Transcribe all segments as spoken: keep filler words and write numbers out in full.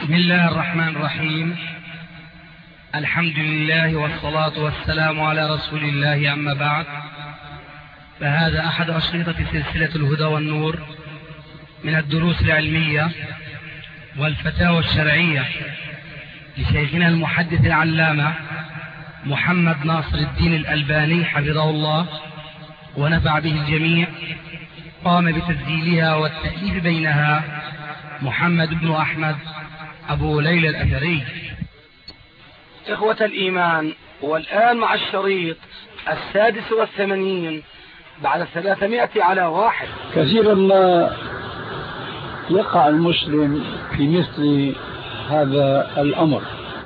بسم الله الرحمن الرحيم. الحمد لله والصلاة والسلام على رسول الله، أما بعد، فهذا أحد أشرطة سلسلة الهدى والنور من الدروس العلمية والفتاوى الشرعية لشيخنا المحدث العلامة محمد ناصر الدين الألباني حفظه الله ونفع به الجميع. قام بتسجيلها والتأليف بينها محمد بن أحمد أبو ليلى الأثري. إخوة الإيمان، والآن مع الشريط السادس والثمانين بعد ثلاثمائة على واحد. كثيرا ما يقع المسلم في مثل هذا الأمر،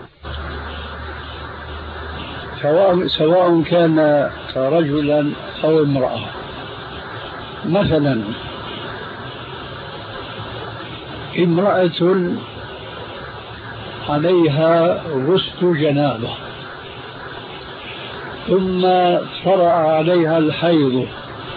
سواء سواء كان رجلا أو امرأة. مثلا امرأة عليها غسل جنابة ثم طرأ عليها الحيض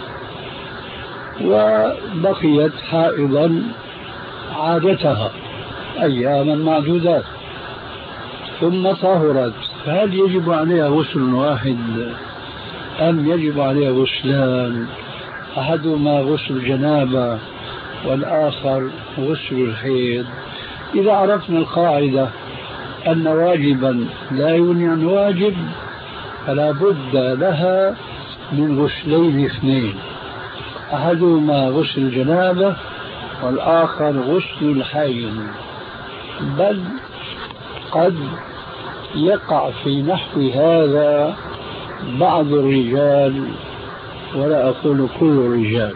وبقيت حائضا عادتها أياما معدودات ثم طهرت، فهل يجب عليها غسل واحد أم يجب عليها غسلان؟ أحدهما غسل الجنابة والآخر غسل الحيض. إذا عرفنا القاعدة أن واجبا لا يغني عن واجب فلا بد لها من غسلين اثنين، أحدهما غسل الجنابة والآخر غسل الحيض. بل قد يقع في نحو هذا بعض الرجال، ولا أقول كل الرجال.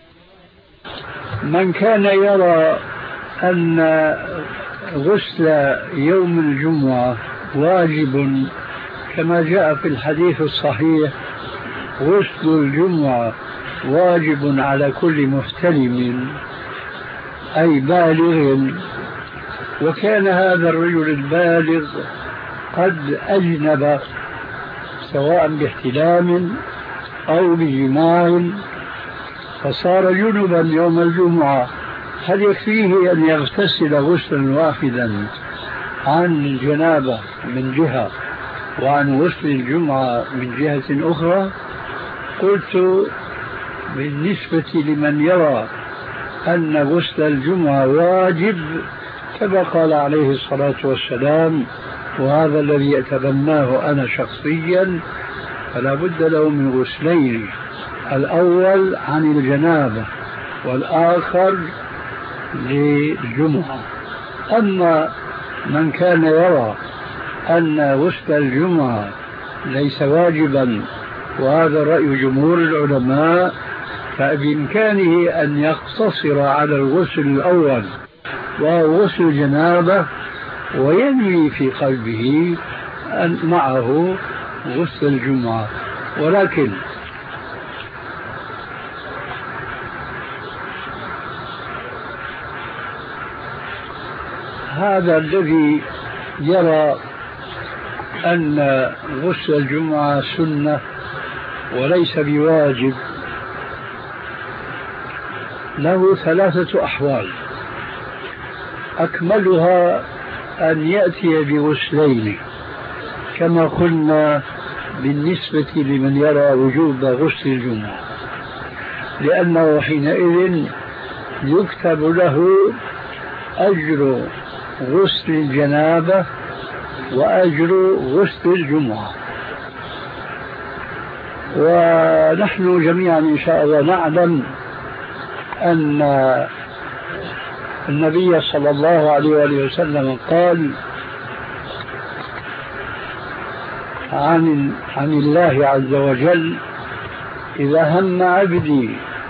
من كان يرى أن غسل يوم الجمعة واجب كما جاء في الحديث الصحيح: غسل الجمعة واجب على كل محتلم أي بالغ، وكان هذا الرجل البالغ قد أجنب سواء باحتلام أو بجماع فصار جنبا يوم الجمعة، هل يكفيه أن يغتسل غسلا واحدا عن الجنابة من جهة وعن غسل الجمعة من جهة أخرى؟ قلت بالنسبة لمن يرى أن غسل الجمعة واجب كما قال عليه الصلاة والسلام، وهذا الذي أتبناه أنا شخصيا، فلا بد له من غسلين: الأول عن الجنابة والآخر للجمعة. أما من كان يرى أن غسل الجمعة ليس واجبا، وهذا رأي جمهور العلماء، فبإمكانه أن يقتصر على الغسل الأول وهو غسل الجنابة، وينوي في قلبه أن معه غسل الجمعة. ولكن هذا الذي يرى أن غسل الجمعة سنة وليس بواجب له ثلاثة أحوال، أكملها أن يأتي بغسلين كما قلنا بالنسبة لمن يرى وجوب غسل الجمعة، لأنه حينئذ يكتب له أجر غسل الجنابة وأجر غسل الجمعة. ونحن جميعا إن شاء الله نعلم أن النبي صلى الله عليه وسلم قال عن, عن الله عز وجل: إذا هم عبدي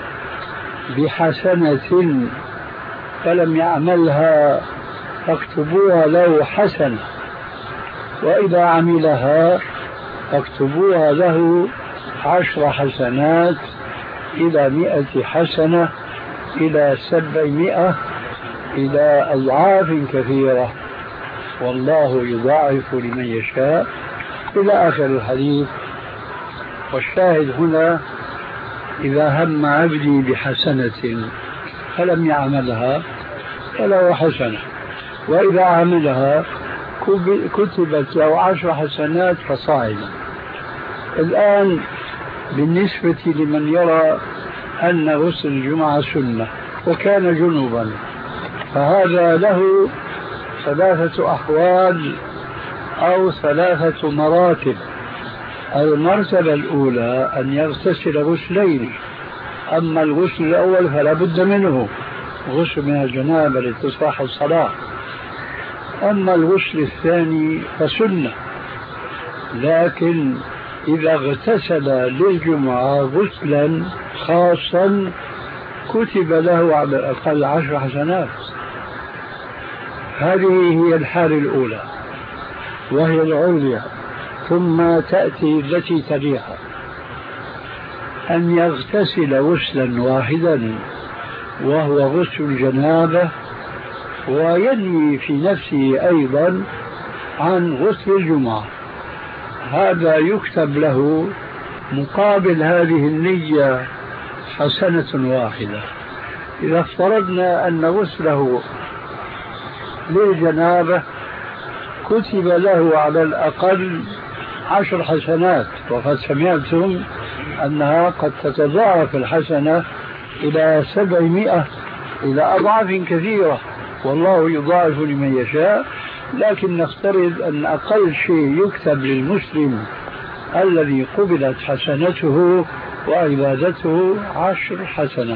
بحسنة فلم يعملها فاكتبوها له حسنة، وإذا عملها فاكتبوها له عشر حسنات إلى مئة حسنة إلى سبعمائة إلى أضعاف كثيرة، والله يضاعف لمن يشاء، إلى آخر الحديث. والشاهد هنا: إذا هم عبدي بحسنة فلم يعملها فله حسنة، وإذا عملها كتبت له عشر حسنات فصاعدا. الآن بالنسبة لمن يرى أن غسل الجمعة سنة وكان جنوبا، فهذا له ثلاثة أحوال أو ثلاثة مراتب. المرتبة الأولى أن يغتسل غسلين، أما الغسل الأول فلا بد منه، غسل من الجنابة لتصبح الصلاة. أما الغسل الثاني فسنة، لكن إذا اغتسل للجمعة غسلا خاصا كتب له على الأقل عشر حسنات. هذه هي الحالة الأولى وهي العليا، ثم تأتي التي تليها، أن يغتسل غسلا واحدا وهو غسل الجنابة، وينوي في نفسه أيضا عن غسل الجمعة. هذا يكتب له مقابل هذه النية حسنة واحدة. إذا افترضنا أن غسله للجنابة كتب له على الأقل عشر حسنات، وقد سمعتم أنها قد تتضاعف الحسنة إلى سبعمائة إلى أضعاف كثيرة، والله يضاعف لمن يشاء. لكن نفترض أن أقل شيء يكتب للمسلم الذي قبلت حسنته وعبادته عشر حسنات.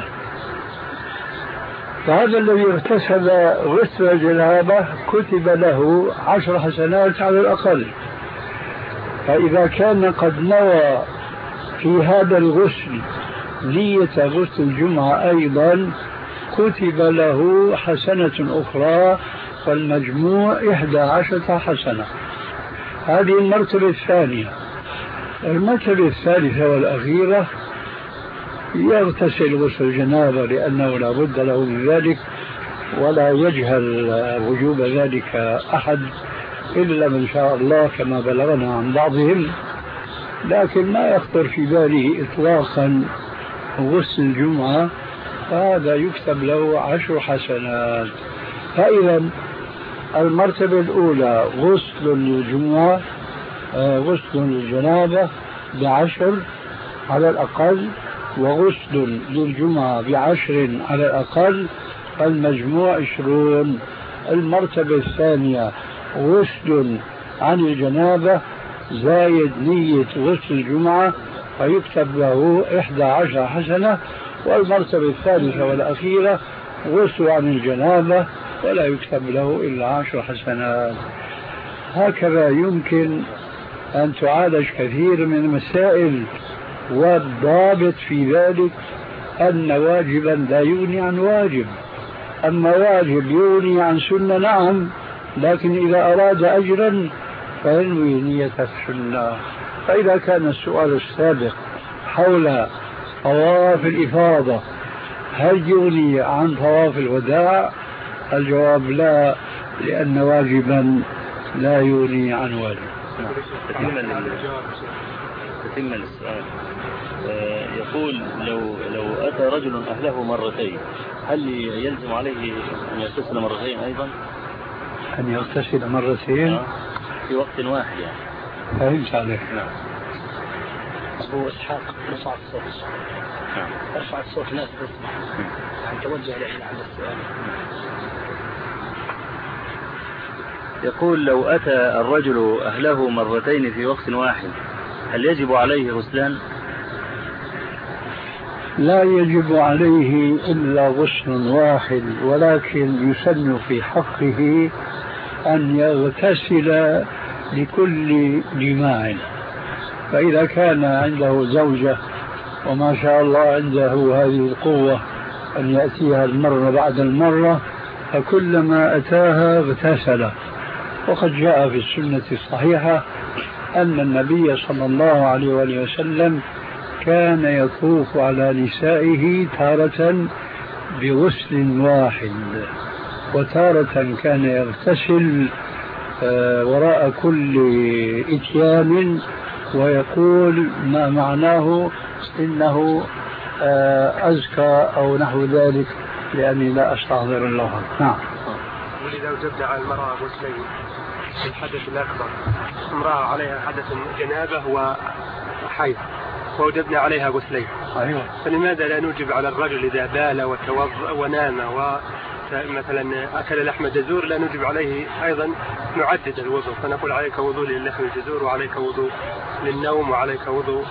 فهذا الذي اغتسل غسل الجنابة كتب له عشر حسنات على الأقل. فإذا كان قد نوى في هذا الغسل نية غسل الجمعة أيضا كتب له حسنة أخرى، فالمجموع إحدى عشرة حسنة. هذه المرتبة الثانية. المرتبة الثالثة والأخيرة يغتسل غسل الجنابة لأنه لا بد له من ذلك، ولا يجهل وجوب ذلك أحد إلا من شاء الله كما بلغنا عن بعضهم، لكن ما يخطر في باله إطلاقا غسل الجمعة، فهذا يكتب له عشر حسنات. فإذا المرتبة الأولى غسل للجمعة، غسل للجنابة بعشر على الأقل، وغسل للجمعة بعشر على الأقل، فالمجموع عشرون. المرتبة الثانية غسل عن الجنابة زايد نية غسل الجمعة فيكتب له إحدى عشر حسنة. والمرتبة الثالثة والأخيرة غسل عن الجنابة ولا يكتب له إلا عشر حسنات. هكذا يمكن أن تعالج كثير من المسائل، والضابط في ذلك أن واجبا لا يغني عن واجب. أما واجب يغني عن سنة نعم، لكن إذا أراد أجرا فينوي نية السنة. فإذا كان السؤال السابق حول طواف الإفاضة هل يغني عن طواف الوداع؟ الجواب لا، لأن واجبا لا يغني عن واجب. تتم السؤال. يقول لو لو أتى رجل أهله مرتين هل يلزم عليه أن يغتسل مرتين أيضا؟ أن يغتسل مرتين في وقت واحد يعني. فهمت عليك. نعم. أبو إسحاق رفع الصوت. نعم. رفع الصوت ناس تسمع. يعني توجه الحين على السؤال. يقول لو أتى الرجل أهله مرتين في وقت واحد هل يجب عليه غسلان؟ لا يجب عليه إلا غسل واحد، ولكن يسن في حقه أن يغتسل لكل جماع. فإذا كان عنده زوجة وما شاء الله عنده هذه القوة أن يأتيها المرة بعد المرة، فكلما أتاها اغتسل. وقد جاء في السنة الصحيحة أن النبي صلى الله عليه وآله وسلم كان يطوف على نسائه تارة بغسل واحد، وتارة كان يغتسل وراء كل إتيان ويقول ما معناه إنه أزكى أو نحو ذلك، لأني لا أستحضر اللغة. نعم. يقول إذا وجبنا على المرأة غسلين الحدث الأكبر، امرأة عليها حدث جنابة وحيض ووجبنا عليها غسلين، أيوة. فلماذا لا نوجب على الرجل إذا بال وتوضأ ونام ومثلا أكل لحم جزور لا نوجب عليه أيضا نعدد الوضوء، فنقول عليك وضوء للحم الجزور وعليك وضوء للنوم وعليك وضوء؟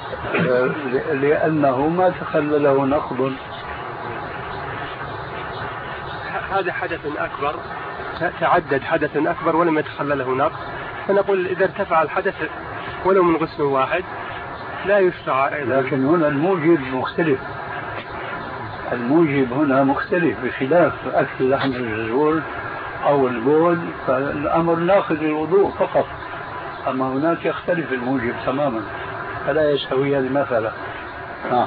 لأنه ما تخلله نقض. هذا حدث أكبر، تعدد حدث أكبر ولم يتخلله نقض، فنقول إذا ارتفع الحدث ولو من غسل واحد لا يشرع أيضا. لكن هنا الموجب مختلف، الموجب هنا مختلف بخلاف أكل لحم الجزور أو البول، فالأمر ناخذ الوضوء فقط، أما هناك يختلف الموجب تماما، فلا يستوي هذه المسألة. آه.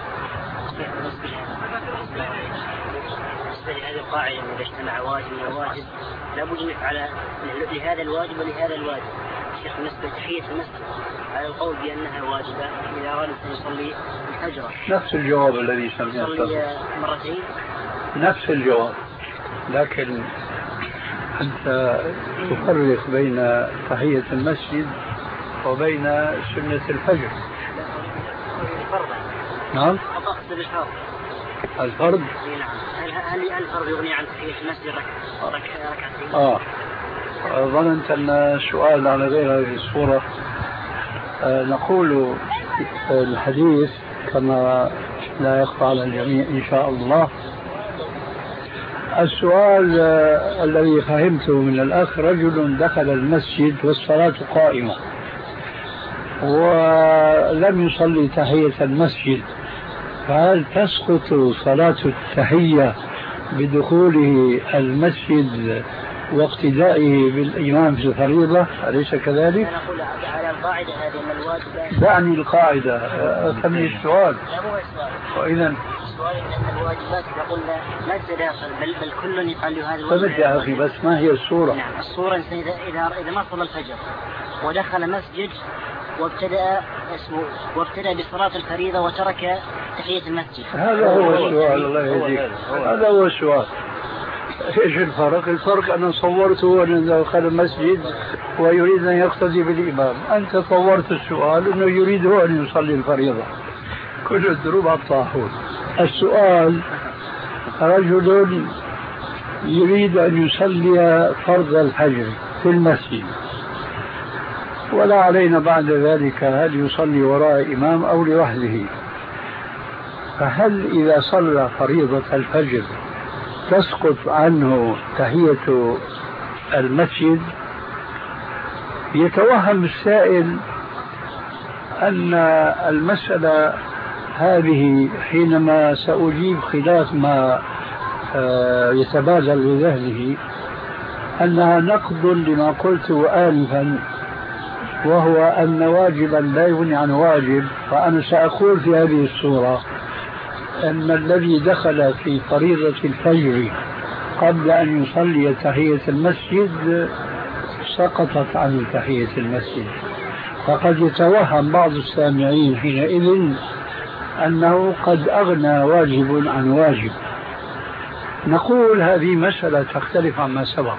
هذه القاعدة إذا اجتمع واجب وواجب لابد أن يفعل لهذا الواجب ولهذا الواجب. الشيخ بالنسبة لتحية المسجد على القول بأنها واجبة إذا أراد أن يصلي الفجر، نفس الجواب الذي سمعته، يصلي مرتين نفس الجواب، لكن أنت تفرق بين تحية المسجد وبين سنة الفجر. فرض. نعم. أقصد الفرض. الفرض. نعم. هل هل الفرض يغني عن تحية المسجد ركعتين؟ آه. ظننت أن السؤال على غير هذه الصورة. آه نقول الحديث كما لا يخفى على الجميع إن شاء الله. السؤال آه الذي فهمته من الأخ: رجل دخل المسجد والصلاة قائمة ولم يصلي تحية المسجد، فهل تسقط صلاة التحية بدخوله المسجد واقتدائه بالإمام في الفريضة؟ أليس كذلك؟ أنا أقول على القاعدة هذه من الواجبات. دعني القاعدة، أفهمني السؤال. لا مو السؤال. وإذا السؤال أن الواجبات قلنا لا تداخل بل بل كل يفعل هذا الواجب. فهمت يا أخي، بس ما هي الصورة؟ نعم، الصورة إذا إذا إذا ما صلى الفجر ودخل مسجد وابتدأ اسمه وابتدأ بصلاة الفريضة وترك تحية المسجد. هذا هو السؤال. الله يهديك، هذا هو السؤال. ايش الفرق؟ الفرق انا صورته انه دخل المسجد ويريد ان يقتدي بالامام، انت صورت السؤال انه يريد هو ان يصلي الفريضه. كل الدروب على الطاحون. السؤال: رجل يريد ان يصلي فرض الفجر في المسجد ولا علينا بعد ذلك هل يصلي وراء امام او لوحده، فهل اذا صلى فريضه الفجر تسقط عنه تحية المسجد؟ يتوهم السائل أن المسألة هذه حينما سأجيب خلاف ما يتبادل بذهنه أنها نقض لما قلته آنفا، وهو أن واجبا لا يغني عن واجب. فأنا سأقول في هذه الصورة أن الذي دخل في فريضة الفجر قبل أن يصلي تحية المسجد سقطت عنه تحية المسجد، فقد يتوهم بعض السامعين حينئذ أنه قد أغنى واجب عن واجب. نقول هذه مسألة تختلف عما سبق،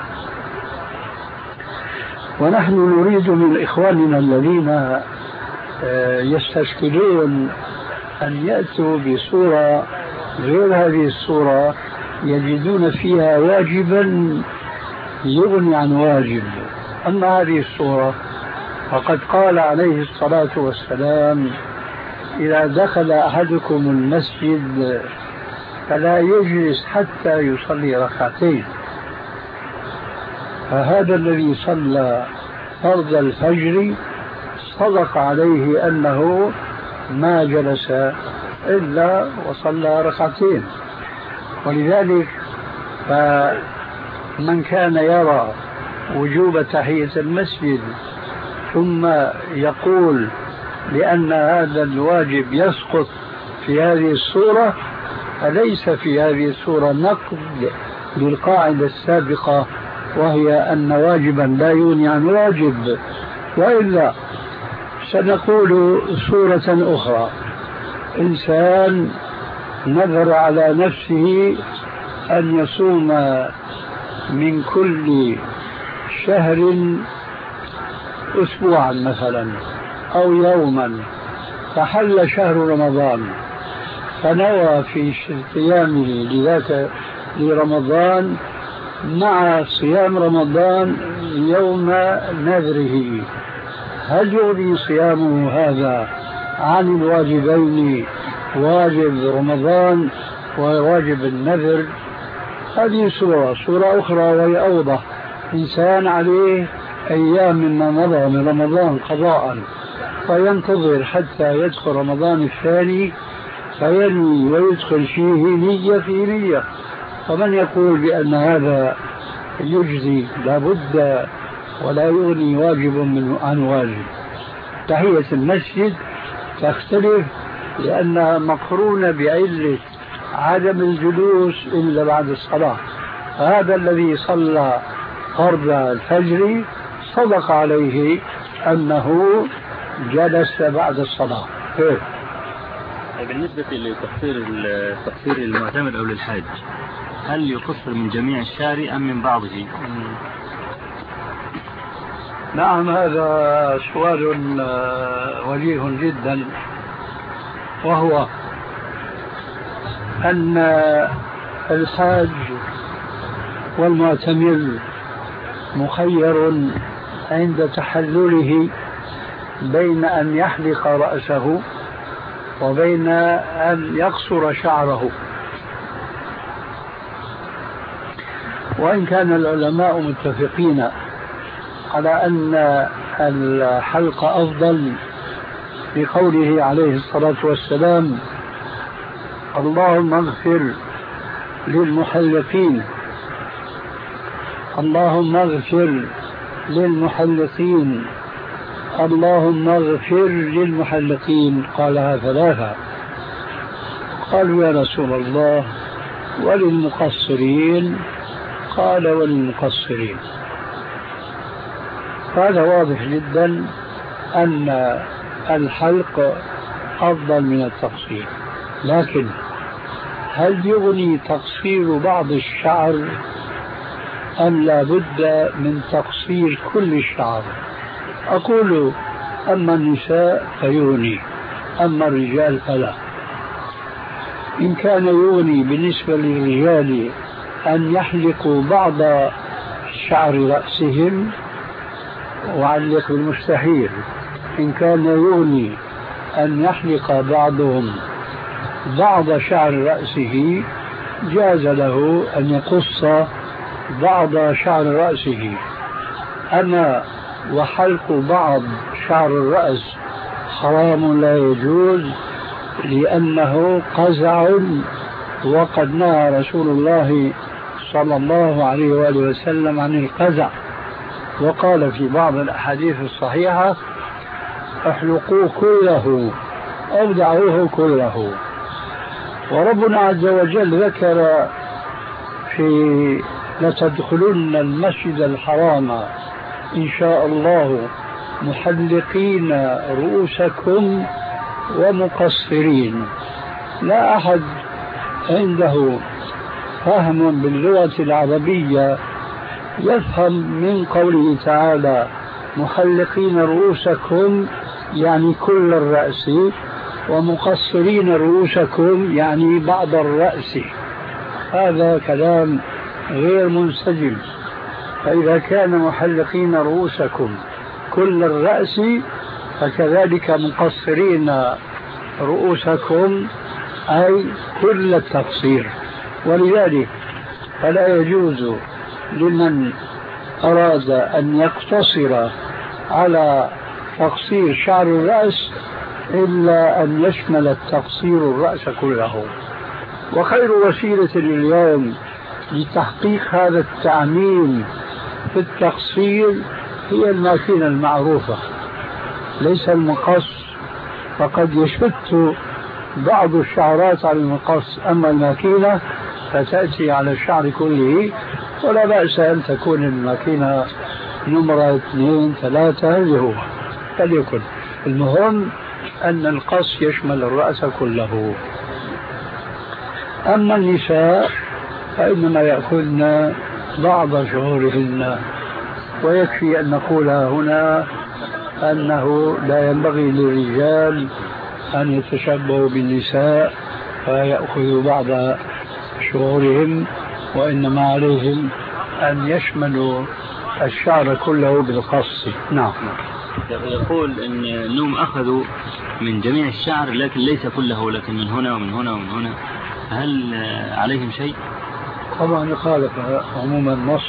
ونحن نريد من إخواننا الذين يستشكلون أن يأتوا بصورة غير هذه الصورة يجدون فيها واجبا يغني عن واجب. أما هذه الصورة فقد قال عليه الصلاة والسلام: إذا دخل أحدكم المسجد فلا يجلس حتى يصلي ركعتين. فهذا الذي صلى فرض الفجر صدق عليه أنه ما جلس إلا وصلى ركعتين. ولذلك فمن كان يرى وجوب تحية المسجد ثم يقول لأن هذا الواجب يسقط في هذه الصورة، فليس في هذه الصورة نقض للقاعدة السابقة وهي أن واجبا لا يغني عن واجب. وإلا سنقول صورة أخرى: إنسان نذر على نفسه أن يصوم من كل شهر أسبوعا مثلا أو يوما، فحل شهر رمضان فنوى في صيامه لذاك لرمضان مع صيام رمضان يوم نذره، هل يغني صيامه هذا عن الواجبين، واجب رمضان وواجب النذر؟ هذه صورة. صورة أخرى وهي أوضح، إنسان عليه أيام مما مضى من رمضان قضاء فينتظر حتى يدخل رمضان الثاني فينوي ويدخل فيه نية في نية، فمن يقول بأن هذا يجزي لابد ولا يغني واجب من عن واجب؟ تحية المسجد تختلف لأنها مقرونة بعلة عدم الجلوس إلا بعد الصلاة. هذا الذي صلى فرض الفجر صدق عليه أنه جلس بعد الصلاة. بالنسبة لتقصير التقصير للمعتمر أو للحاج، هل يقصر من جميع الشهر أم من بعضه؟ نعم، هذا سؤال وجيه جدا، وهو أن الحاج والمعتمر مخير عند تحلله بين أن يحلق رأسه وبين أن يقصر شعره، وإن كان العلماء متفقين على أن الحلق أفضل لقوله عليه الصلاة والسلام: اللهم اغفر للمحلقين، اللهم اغفر للمحلقين، اللهم اغفر للمحلقين. قالها ثلاثة. قالوا يا رسول الله وللمقصرين؟ قال وللمقصرين. هذا واضح جدا أن الحلق أفضل من التقصير، لكن هل يغني تقصير بعض الشعر أم لا بد من تقصير كل الشعر؟ أقول أما النساء فيغني، أما الرجال فلا. إن كان يغني بالنسبة للرجال أن يحلقوا بعض شعر رأسهم وعلق بالمستحيل، إن كان يغني أن يحلق بعضهم بعض شعر رأسه جاز له أن يقص بعض شعر رأسه. أما وحلق بعض شعر الرأس حرام لا يجوز، لأنه قزع، وقد نهى رسول الله صلى الله عليه وآله وسلم عن القزع، وقال في بعض الأحاديث الصحيحة: احلقوه كله أو دعوه كله. وربنا عز وجل ذكر في لتدخلن المسجد الحرام إن شاء الله محلقين رؤوسكم ومقصرين. لا أحد عنده فهم باللغة العربية يفهم من قوله تعالى محلقين رؤوسكم يعني كل الرأس، ومقصرين رؤوسكم يعني بعض الرأس. هذا كلام غير منسجم. فإذا كان محلقين رؤوسكم كل الرأس فكذلك مقصرين رؤوسكم أي كل التقصير. ولذلك فلا يجوز لمن أراد أن يقتصر على تقصير شعر الرأس إلا أن يشمل التقصير الرأس كله. وخير وسيلة اليوم لتحقيق هذا التعميم في التقصير هي الماكينة المعروفة، ليس المقص، فقد يشت بعض الشعرات على المقص، أما الماكينة فتأتي على الشعر كله، ولا بأس أن تكون الماكينة نمرة اثنين ثلاثة اللي هو فليكن. المهم أن القص يشمل الرأس كله. أما النساء فإنما يأخذن بعض شعورهن، ويكفي أن نقول هنا أنه لا ينبغي للرجال أن يتشبهوا بالنساء فيأخذوا بعض شعورهم، وإنما عليهم أن يشملوا الشعر كله بالقص. نعم. يقول إن أنهم أخذوا من جميع الشعر لكن ليس كله، لكن من هنا ومن هنا ومن هنا، هل عليهم شيء؟ طبعا خالف عموم النص،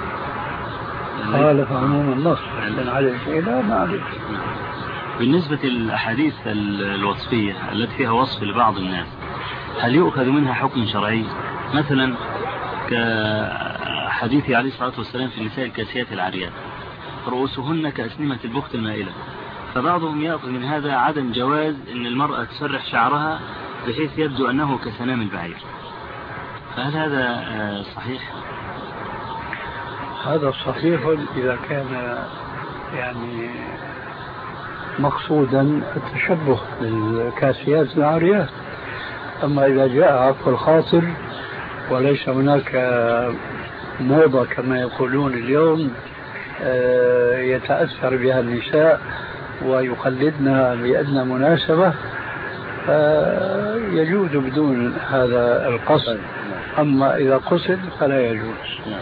خالف عموم النص، لكن عليه شيء لا ما عليه. بالنسبة للأحاديث الوصفية التي فيها وصف لبعض الناس، هل يؤخذ منها حكم شرعي؟ مثلا كحديث عليه الصلاة والسلام في النساء الكاسيات العاريات رؤوسهن كأسنمة البخت المائلة، فبعضهم يأخذ من هذا عدم جواز أن المرأة تسرح شعرها بحيث يبدو أنه كسنام البعير، فهل هذا صحيح؟ هذا صحيح إذا كان يعني مقصودا التشبه بالكاسيات العاريات، أما إذا جاء عفو الخاطر وليس هناك موضة كما يقولون اليوم يتأثر بها النساء ويقلدنا بأدنى مناسبة، يجوز بدون هذا القصد، أما إذا قصد فلا يجوز.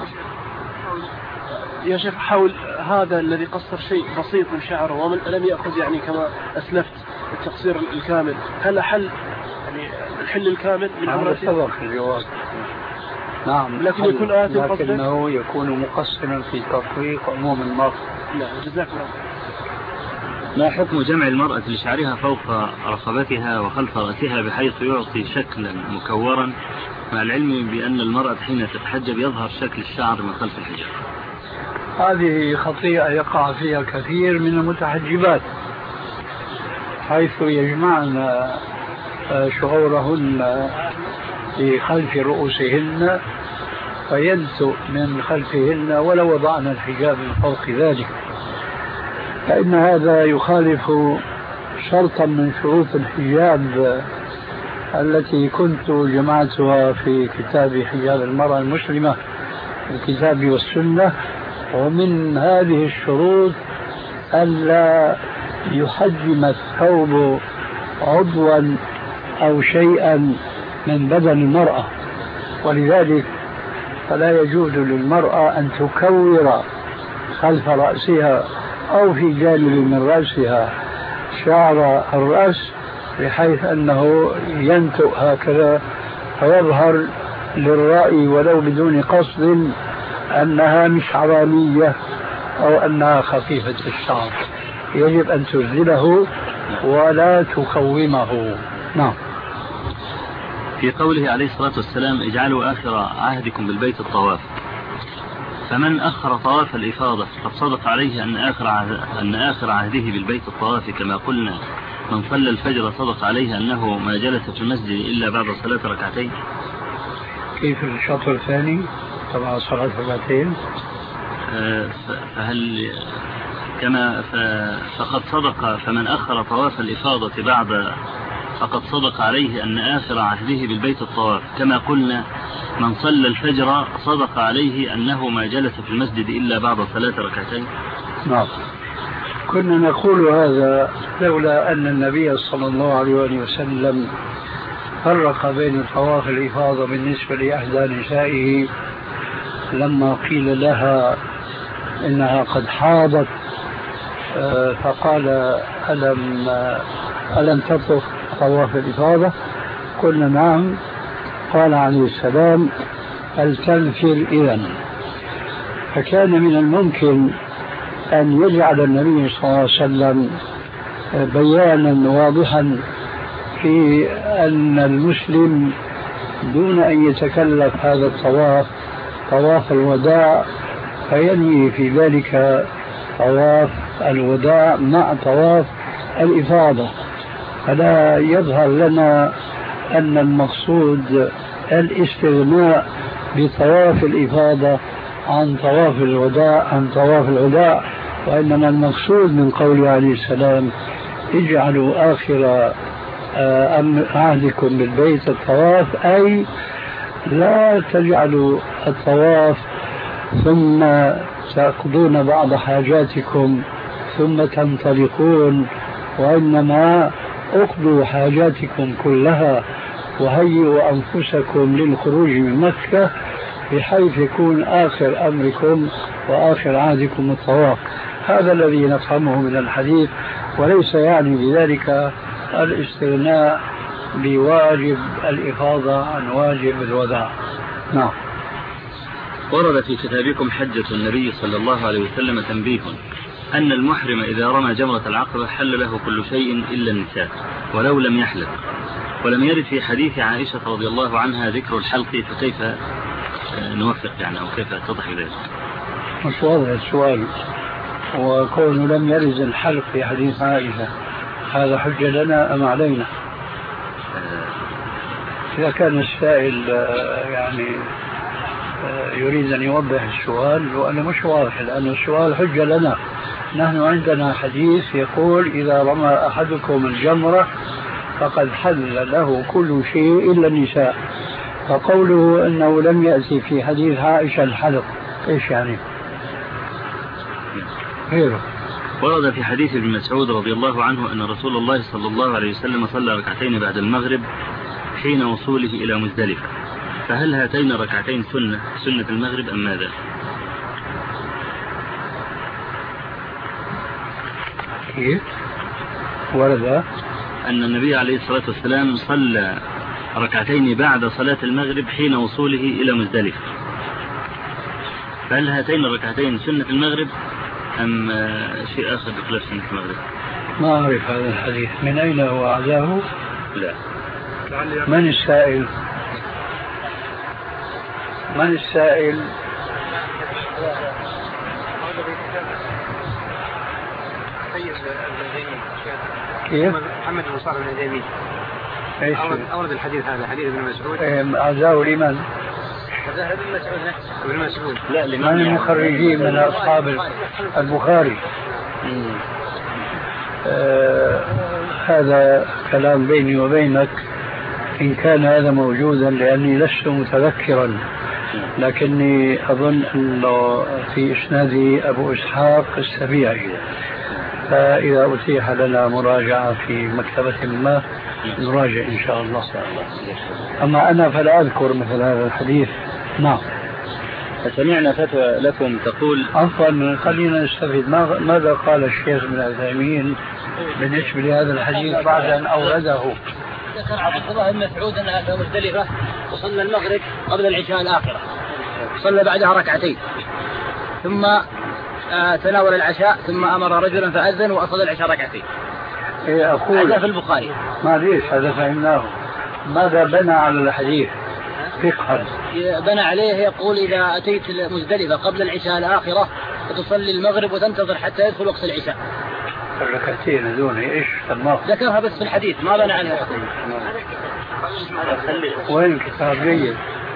يا شيخ حول هذا الذي قصر شيء بسيط من شعره ومن لم يأخذ يعني كما أسلفت التقصير الكامل، هل حل يعني الحل الكامل من عمرته؟ سبق الجواب. نعم، لكن يكون آت لكنه يكون مقصرا في تطبيق عموم النص. لا جزاك الله. ما حكم جمع المرأة لشعرها فوق رقبتها وخلف رأسها بحيث يعطي شكلا مكورا، مع العلم بأن المرأة حين تتحجب يظهر شكل الشعر من خلف الحجاب؟ هذه خطيئة يقع فيها كثير من المتحجبات، حيث يجمعن شعورهن في خلف رؤوسهن فينتؤ من خلفهن ولو وضعن الحجاب من فوق ذلك، فإن هذا يخالف شرطا من شروط الحجاب التي كنت جمعتها في كتاب حجاب المرأة المسلمة الكتاب والسنة. ومن هذه الشروط ألا يحجم الثوب عضوا أو شيئا من بدن المرأة، ولذلك فلا يجوز للمرأة أن تكور خلف رأسها أو في جانب من رأسها شعر الرأس بحيث أنه ينتؤ هكذا فيظهر للرأي ولو بدون قصد أنها مش عرامية أو أنها خفيفة الشعر. يجب أن تزيله ولا تقومه. نعم. في قوله عليه الصلاة والسلام اجعلوا آخر عهدكم بالبيت الطواف، فمن أخر طواف الإفاضة قد صدق عليه أن آخر عهد أن آخر عهده بالبيت الطواف كما قلنا من صلى الفجر صدق عليه أنه ما جلس في المسجد إلا بعد صلاة ركعتين. كيف الشطر الثاني طبعا صلاة ركعتين؟ فهل كما فقد صدق فمن أخر طواف الإفاضة بعد فقد صدق عليه أن آخر عهده بالبيت الطواف كما قلنا من صلى الفجر صدق عليه أنه ما جلس في المسجد إلا بعد صلاة ركعتين. نعم، كنا نقول هذا لولا أن النبي صلى الله عليه وسلم فرق بين طواف الإفاضة بالنسبة لإحدى نسائه لما قيل لها إنها قد حاضت فقال ألم ألم تطف طواف الإفاضة؟ قلنا نعم. قال عليه السلام فلتنفر إذن. فكان من الممكن أن يجعل النبي صلى الله عليه وسلم بيانا واضحا في أن المسلم دون أن يتكلف هذا الطواف طواف الوداع فينوي في ذلك طواف الوداع مع طواف الإفاضة، فلا يظهر لنا أن المقصود الاستغناء بطواف الإفاضة عن طواف الوداع عن طواف الوداع، وإنما المقصود من قوله عليه السلام اجعلوا آخر عهدكم بالبيت الطواف، أي لا تجعلوا الطواف ثم تأخذون بعض حاجاتكم ثم تنطلقون، وإنما أخذوا حاجاتكم كلها وهيئوا أنفسكم للخروج من مكة بحيث يكون آخر أمركم وآخر عهدكم الطواف. هذا الذي نفهمه من الحديث، وليس يعني بذلك الاستغناء بواجب الإفاضة عن واجب الوداع. نعم. ورد في كتابكم حجة النبي صلى الله عليه وسلم تنبيه أن المحرم إذا رمى جمرة العقبة حل له كل شيء إلا النساء ولو لم يحلق، ولم يرد في حديث عائشة رضي الله عنها ذكر الحلق، فكيف نوفق يعني أو كيف تضح ذلك؟ مش واضح السؤال، وكونه لم يرد الحلق في حديث عائشة هذا حجة لنا أم علينا؟ إذا كان السائل يعني يريد أن يوضح السؤال وأنا مش واضح، لأن السؤال حجة لنا. نحن عندنا حديث يقول إذا رمى أحدكم الجمرة فقد حل له كل شيء إلا النساء، فقوله أنه لم يأتي في حديث عائشة الحلق إيش يعني؟ غيره. ورد في حديث ابن مسعود رضي الله عنه أن رسول الله صلى الله عليه وسلم صلى ركعتين بعد المغرب حين وصوله إلى مزدلفة، فهل هاتين ركعتين سنة سنة المغرب أم ماذا؟ كيف؟ ورد أن النبي عليه الصلاة والسلام صلى ركعتين بعد صلاة المغرب حين وصوله إلى مزدلفة، فهل هاتين الركعتين سنة المغرب أم شيء آخر بخلاف سنة المغرب؟ ما أعرف هذا الحديث، من أين هو أعزاه؟ لا. من السائل؟ من السائل؟ كيف؟ محمد بن صالح بن عثيمين أورد الحديث هذا حديث ابن مسعود. أعزاه لمن؟ ابن مسعود ابن مسعود لا من المخرجين من أصحاب البخاري. آه هذا كلام بيني وبينك إن كان هذا موجودا، لأني لست متذكرا، لكني أظن أنه في إسنادي أبو إسحاق السبيعي، فإذا أتيح لنا مراجعة في مكتبة ما نراجع إن شاء الله. أما أنا فلا أذكر مثل هذا الحديث. نعم. سمعنا فتوى لكم تقول عفوا خلينا نستفيد ماذا قال الشيخ ابن عثيمين بالنسبة لهذا الحديث بعد أن أورده. ذكر عبد الله بن مسعود أنها في مزدلفة وصلى المغرب قبل العشاء الآخرة، صلى بعدها ركعتين ثم تناول العشاء ثم أمر رجلا فأذن وأصلى العشاء ركعتين. إيه أقول هذا في البخاري. ما ليش هذا فهمناه. ماذا بنى على الحديث فقها؟ بنى عليه يقول إذا أتيت مزدلفة قبل العشاء الآخرة وتصلي المغرب وتنتظر حتى يدخل وقت العشاء. الركعتين هذول ايش سماه؟ ذكرها بس في الحديث ما بنى عليها. وين الكتاب جيد؟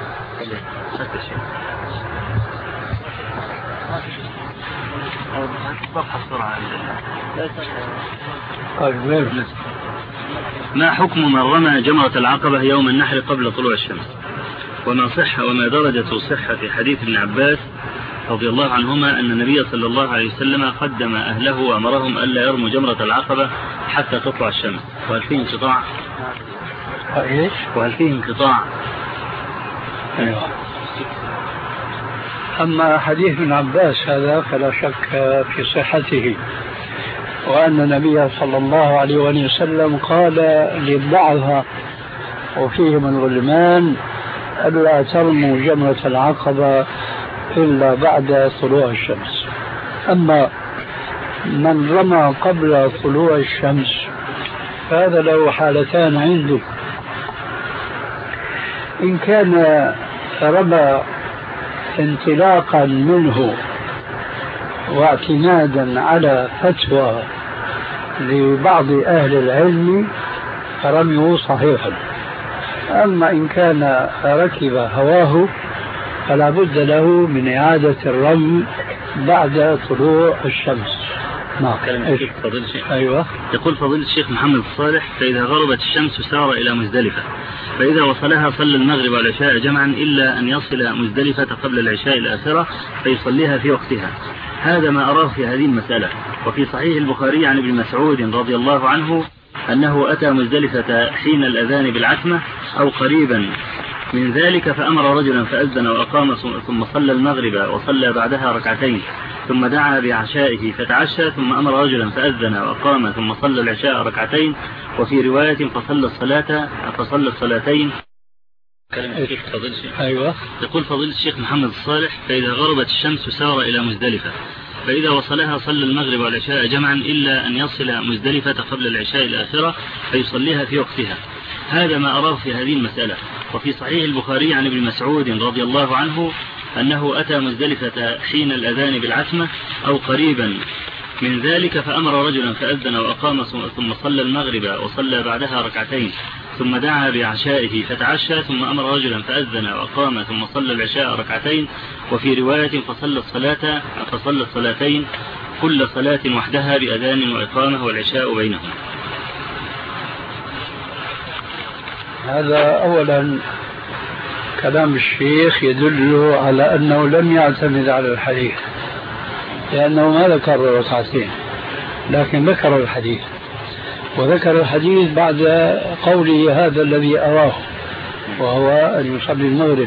ما حكم من رمى جمرة العقبة يوم النحر قبل طلوع الشمس؟ وما صحة وما درجة صحة في حديث ابن عباس رضي الله عنهما أن النبي صلى الله عليه وسلم قدم أهله وأمرهم ألا يرموا جمرة العقبة حتى تطلع الشمس، وهل فيه انقطاع؟ ايش؟ وهل فيه انقطاع؟ أيوة. أما حديث ابن عباس هذا فلا شك في صحته، وأن النبي صلى الله عليه وسلم قال للضعفاء وفيهم الغلمان ألا ترموا جمرة العقبة إلا بعد طلوع الشمس. أما من رمى قبل طلوع الشمس فهذا له حالتان عنده. إن كان رمى انطلاقا منه واعتمادا على فتوى لبعض أهل العلم فرميه صحيحا. أما إن كان ركب هواه فلا بد له من إعادة الرمي بعد طلوع الشمس. نعم. فضيلة الشيخ. أيوة. يقول فضيلة الشيخ محمد الصالح: فإذا غربت الشمس سار إلى مزدلفة، فإذا وصلها صلى المغرب والعشاء جمعا إلا أن يصل مزدلفة قبل العشاء الآخرة فيصليها في وقتها. هذا ما أراه في هذه المسألة. وفي صحيح البخاري عن ابن مسعود رضي الله عنه أنه أتى مزدلفة حين الأذان بالعتمة أو قريبا من ذلك، فأمر رجلا فأذن وأقام ثم صلى المغرب وصلى بعدها ركعتين ثم دعا بعشائه فتعشى، ثم أمر رجلا فأذن وأقام ثم صلى العشاء ركعتين، وفي رواية فصلى الصلاة فصلى الصلاتين. أيوة. يقول فضيلة الشيخ محمد الصالح: فإذا غربت الشمس سار إلى مزدلفة، فإذا وصلها صلى المغرب والعشاء جمعا إلا أن يصل مزدلفة قبل العشاء الآخرة فيصليها في وقتها. هذا ما أراه في هذه المسألة. وفي صحيح البخاري عن ابن مسعود رضي الله عنه أنه أتى مزدلفة حين الأذان بالعتمة أو قريبا من ذلك، فأمر رجلا فأذن وأقام ثم صلى المغرب وصلى بعدها ركعتين ثم دعا بعشائه فتعشى، ثم أمر رجلا فأذن وأقام ثم صلى العشاء ركعتين، وفي رواية فصلى الصلاة فصلى الصلاتين كل صلاة وحدها بأذان وإقامة والعشاء بينهم. هذا أولا كلام الشيخ يدل على أنه لم يعتمد على الحديث، لأنه ما ذكر ركعتين لكن ذكر الحديث، وذكر الحديث بعد قوله هذا الذي أراه وهو أن يصلي المغرب.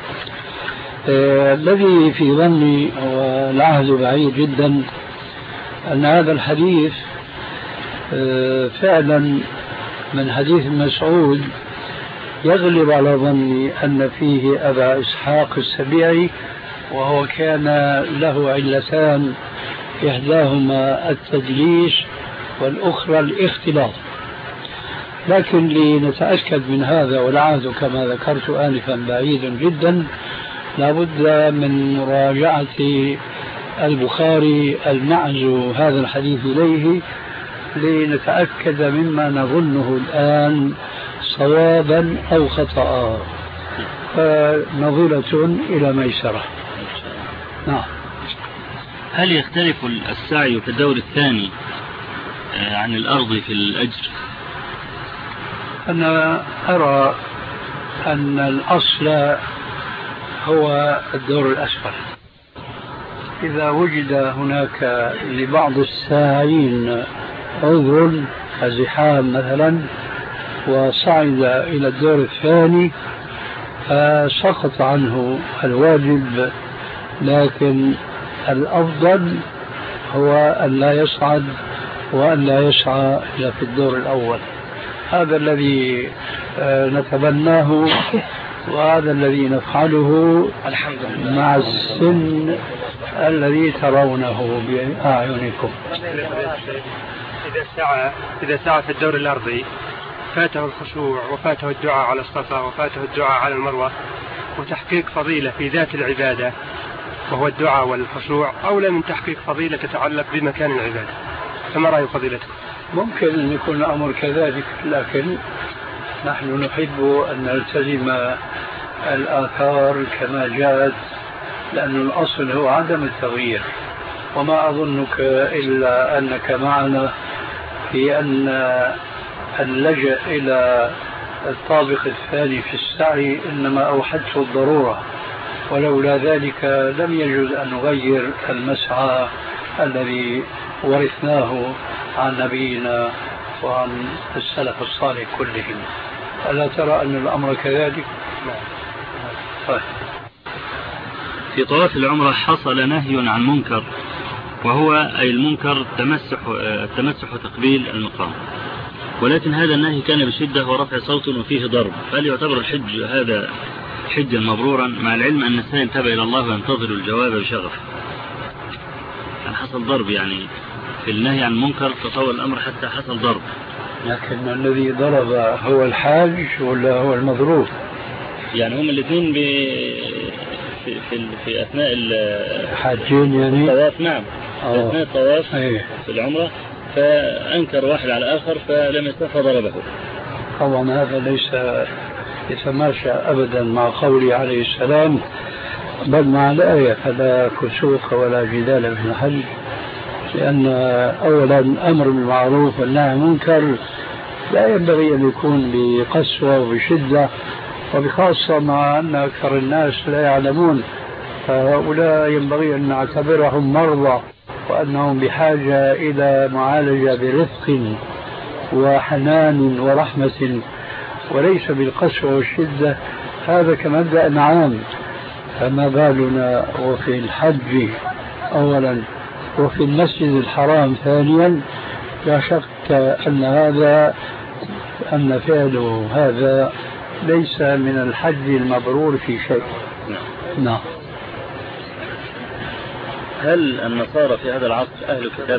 آه الذي في ظني والعهد بعيد جدا أن هذا الحديث آه فعلا من حديث مسعود يغلب على ظني أن فيه أبا إسحاق السبيعي، وهو كان له علتان، إحداهما التدليس والأخرى الاختلاط. لكن لنتأكد من هذا، والعهد كما ذكرت آنفا بعيد جدا، لابد من مراجعة البخاري المعزو هذا الحديث إليه لنتأكد مما نظنه الآن صوابا أو خطأ، فنظرة إلى ميسرة. نعم. هل يختلف السعي في الدور الثاني عن الأرض في الأجر؟ أنا أرى أن الأصل هو الدور الأسفل. إذا وجد هناك لبعض الساعين عذر كزحام مثلا وصعد إلى الدور الثاني فسقط عنه الواجب، لكن الأفضل هو أن لا يصعد وأن لا يسعى إلى في الدور الأول. هذا الذي نتبناه وهذا الذي نفعله الحمد لله مع السن الذي ترونه بأعينكم. إذا سعى إذا سعى في الدور الأرضي فاته الخشوع وفاته الدعاء على الصفا وفاته الدعاء على المروة، وتحقيق فضيلة في ذات العبادة وهو الدعاء والخشوع أولى من تحقيق فضيلة تتعلق بمكان العبادة. فما رأي فضيلتكم؟ ممكن أن يكون الأمر كذلك، لكن نحن نحب أن نلتزم الآثار كما جاءت، لأن الأصل هو عدم التغيير. وما أظنك إلا أنك معنا في أن اللجأ إلى الطابق الثاني في السعي إنما أوحته الضرورة، ولولا ذلك لم يجوز أن نغير المسعى الذي ورثناه عن نبينا وعن السلف الصالح كلهم. ألا ترى أن الأمر كذلك؟ طيب. في طواف العمرة حصل نهي عن منكر، وهو أي المنكر التمسح التمسح وتقبيل المقام، ولكن هذا النهي كان بشدة ورفع صوت وفيه ضرب، فهل يعتبر الحج هذا حجا مبرورا، مع العلم أن السائل تاب إلى الله وينتظر الجواب بشغف؟ يعني حصل ضرب، يعني في النهي عن منكر تطور الأمر حتى حصل ضرب. لكن الذي ضرب هو الحاج ولا هو المضروب؟ يعني هم الاثنين في, في, في أثناء الحاجين يعني الطواف. نعم. في أثناء الطواف أيه. في العمرة، فأنكر واحد على آخر فلم يستطع ضربه. طبعا هذا ليس يتماشى أبدا مع قوله عليه السلام، بل مع الآية: فلا فسوق ولا جدال في الحج لأن أولا أمر بالمعروف والنهي عن المنكر لا ينبغي أن يكون بقسوة وبشدة، وبخاصة مع أن أكثر الناس لا يعلمون، فهؤلاء ينبغي أن نعتبرهم مرضى وأنهم بحاجة إلى معالجة برفق وحنان ورحمة وليس بالقسوة والشدة. هذا كمبدأ عام، فما بالنا وفي الحج أولا وفي المسجد الحرام ثانيا؟ لا شك أن هذا أن فعله هذا ليس من الحج المبرور في شيء. نعم. هل النصارى في هذا العصر أهل كتاب؟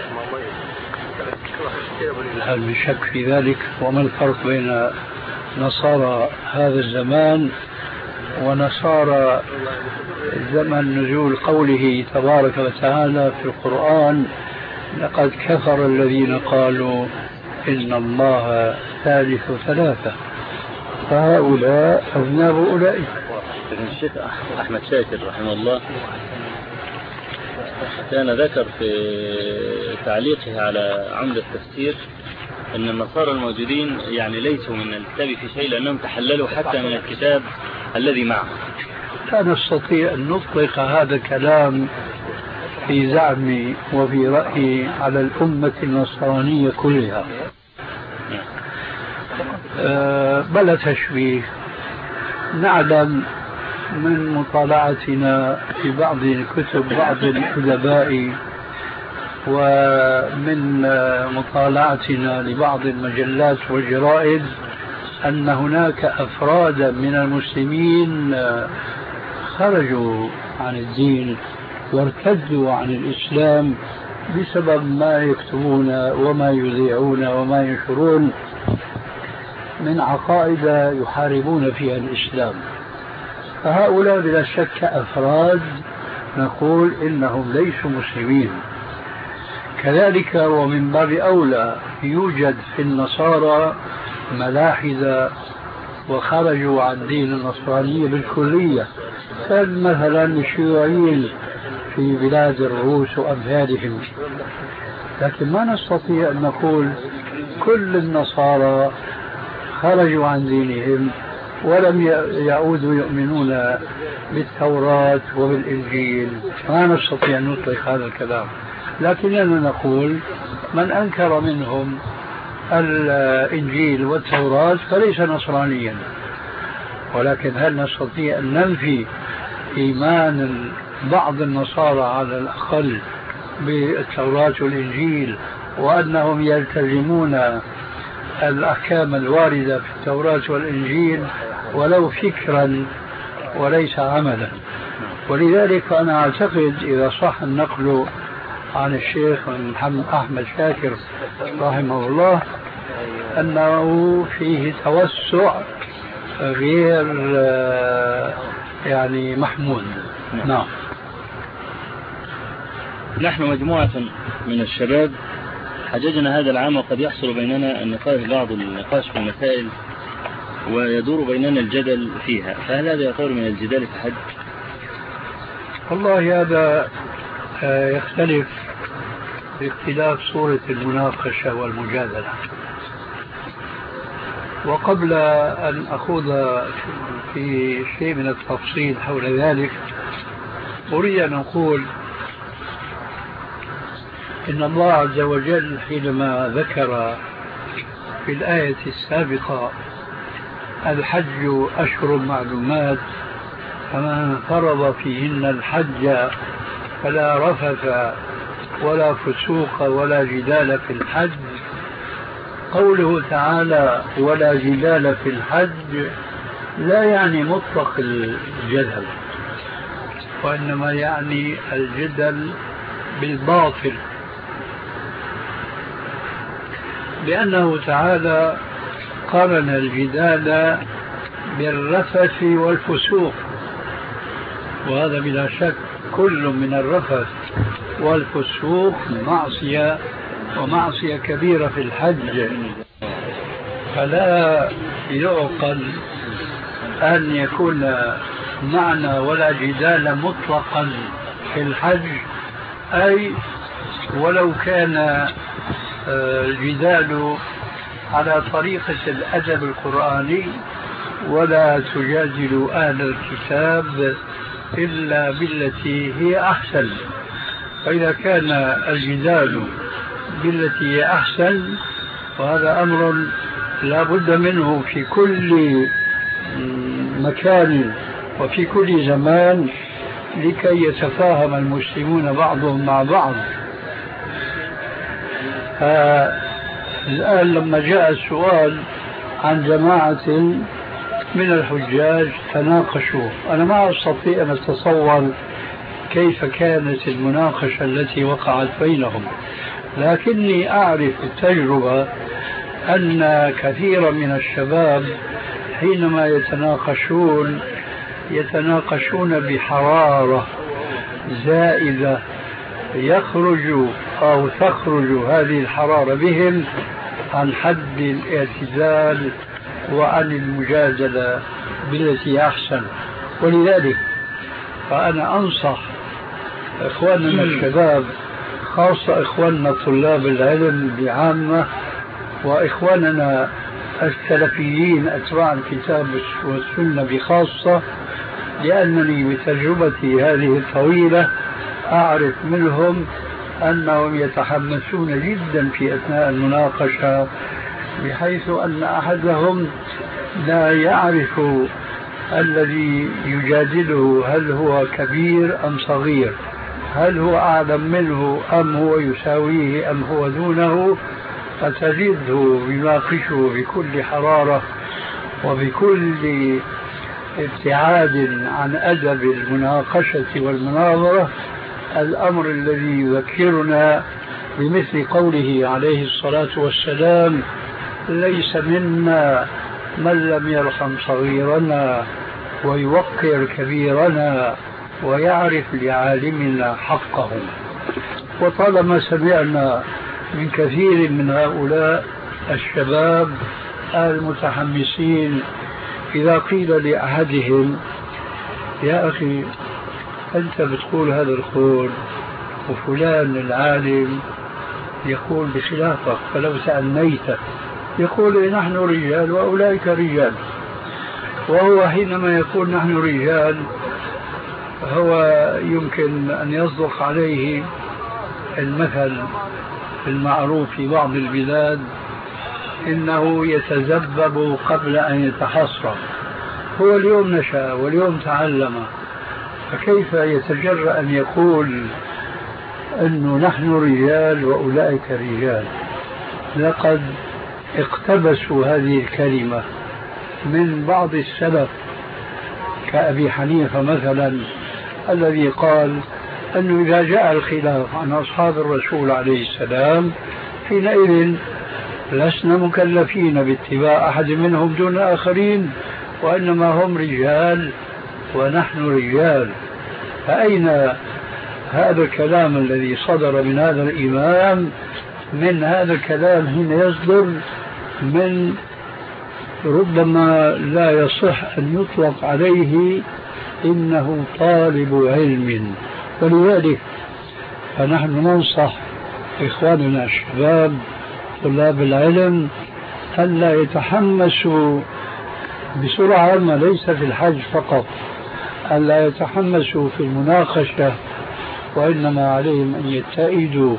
هل من شك في ذلك؟ وما الفرق بين نصارى هذا الزمان ونصارى زمن نزول قوله تبارك وتعالى في القرآن لقد كفر الذين قالوا إن الله ثالث ثلاثة؟ فهؤلاء أذناب أولئك. الشيخ أحمد شاكر رحمه الله كان ذكر في تعليقه على عمدة التفسير أن النصارى الموجودين يعني ليسوا من الكتاب في شيء لأنهم تحللوا حتى من الكتاب الذي معه. لا نستطيع أن نطلق هذا الكلام في زعمي وفي رأيي على الأمة النصرانية كلها. أه بلا تشبيه. نعلم من مطالعتنا في بعض الكتب بعض الأدباء ومن مطالعتنا لبعض المجلات والجرائد أن هناك أفرادا من المسلمين خرجوا عن الدين وارتدوا عن الإسلام بسبب ما يكتبون وما يذيعون وما ينشرون من عقائد يحاربون فيها الإسلام. فهؤلاء بلا شك أفراد نقول إنهم ليسوا مسلمين. كذلك ومن باب أولى يوجد في النصارى ملاحدة وخرجوا عن دين النصرانية بالكلية، مثلا الشيوعيين في بلاد الروس وأمثالهم. لكن ما نستطيع أن نقول كل النصارى خرجوا عن دينهم ولم يعودوا يؤمنون بالتوراة وبالإنجيل. ما نستطيع أن نطلق هذا الكلام، لكننا نقول من أنكر منهم الإنجيل والتوراة فليس نصرانيا. ولكن هل نستطيع أن ننفي إيمان بعض النصارى على الأقل بالتوراة والإنجيل وأنهم يلتزمون الأحكام الواردة في التوراة والإنجيل ولو فكرا وليس عملا؟ ولذلك أنا أعتقد إذا صح النقل عن الشيخ محمد أحمد شاكر رحمه الله أنه فيه توسع غير يعني محمود. نعم. نحن مجموعة من الشباب حججنا هذا العام وقد يحصل بيننا النقاش بعض النقاش في المسائل ويدور بيننا الجدل فيها، فهل هذا يعتبر من الجدال في الحج؟ والله هذا يختلف باختلاف صورة المناقشة والمجادلة. وقبل أن أخوض في شيء من التفصيل حول ذلك أريد أن أقول إن الله عز وجل حينما ذكر في الآية السابقة الحج أشهر معلومات فمن فرض فيهن الحج فلا رفث ولا فسوق ولا جدال في الحج، قوله تعالى ولا جدال في الحج لا يعني مطلق الجدل، وإنما يعني الجدل بالباطل، لأنه تعالى قارن الجدال بالرفث والفسوق، وهذا بلا شك كل من الرفث والفسوق معصية ومعصية كبيرة في الحج. فلا يعقل أن يكون معنى ولا جدال مطلقا في الحج أي ولو كان الجدال على طريقة الأدب القرآني، ولا تجادلوا أهل الكتاب إلا بالتي هي أحسن. فإذا كان الجدال بالتي هي أحسن وهذا أمر لا بد منه في كل مكان وفي كل زمان لكي يتفاهم المسلمون بعضهم مع بعض. الآن لما جاء السؤال عن جماعة من الحجاج تناقشوا، أنا ما أستطيع أن أتصور كيف كانت المناقشة التي وقعت بينهم، لكني أعرف التجربة أن كثيرا من الشباب حينما يتناقشون يتناقشون بحرارة زائدة، يخرج أو تخرج هذه الحرارة بهم عن حد الاعتدال وعن المجادلة بالتي أحسن. ولذلك فأنا أنصح إخواننا الشباب، خاصة إخواننا طلاب العلم بعامة وإخواننا السلفيين أتباع الكتاب والسنة بخاصة، لأنني بتجربتي هذه الطويلة أعرف منهم أنهم يتحمسون جدا في أثناء المناقشة، بحيث أن أحدهم لا يعرف الذي يجادله هل هو كبير أم صغير، هل هو أعلم منه أم هو يساويه أم هو دونه، فتجده يناقشه بكل حرارة وبكل ابتعاد عن أدب المناقشة والمناظرة، الأمر الذي يذكرنا بمثل قوله عليه الصلاة والسلام: ليس منا من لم يرحم صغيرنا ويوقر كبيرنا ويعرف لعالمنا حقه. وطالما سمعنا من كثير من هؤلاء الشباب المتحمسين إذا قيل لأحدهم: يا أخي أنت بتقول هذا القول وفلان العالم يقول بخلافك، فلو تأنيت يقول نحن رجال وأولئك رجال، وهو حينما يقول نحن رجال هو يمكن أن يصدق عليه المثل المعروف في بعض البلاد: إنه يتذبذب قبل أن يتحصر. هو اليوم نشأ واليوم تعلم، فكيف يتجرأ أن يقول أنه نحن رجال وأولئك رجال؟ لقد اقتبسوا هذه الكلمة من بعض السلف كأبي حنيفة مثلا، الذي قال أنه إذا جاء الخلاف عن أصحاب الرسول عليه السلام حينئذ لسنا مكلفين باتباع أحد منهم دون آخرين، وإنما هم رجال ونحن رجال. فأين هذا الكلام الذي صدر من هذا الإمام؟ من هذا الكلام حين يصدر من ربما لا يصح أن يطلق عليه إنه طالب علم. ولذلك فنحن ننصح إخواننا الشباب طلاب العلم أن لا يتحمسوا بسرعة، ما ليس في الحج فقط، أن لا يتحمسوا في المناقشة، وإنما عليهم أن يتئدوا،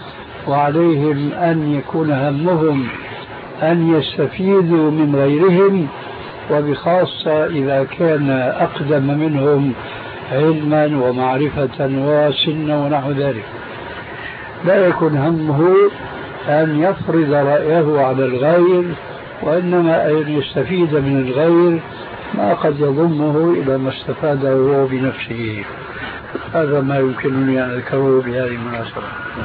وعليهم أن يكون همهم أن يستفيدوا من غيرهم، وبخاصة إذا كان أقدم منهم علما ومعرفة وسنا ونحو ذلك. لا يكون همه أن يفرض رأيه على الغير، وإنما أن يستفيد من الغير ما قد يضمه إلى ما استفاده هو بنفسه. هذا ما يمكنني أن أذكره بهذه المناسبة.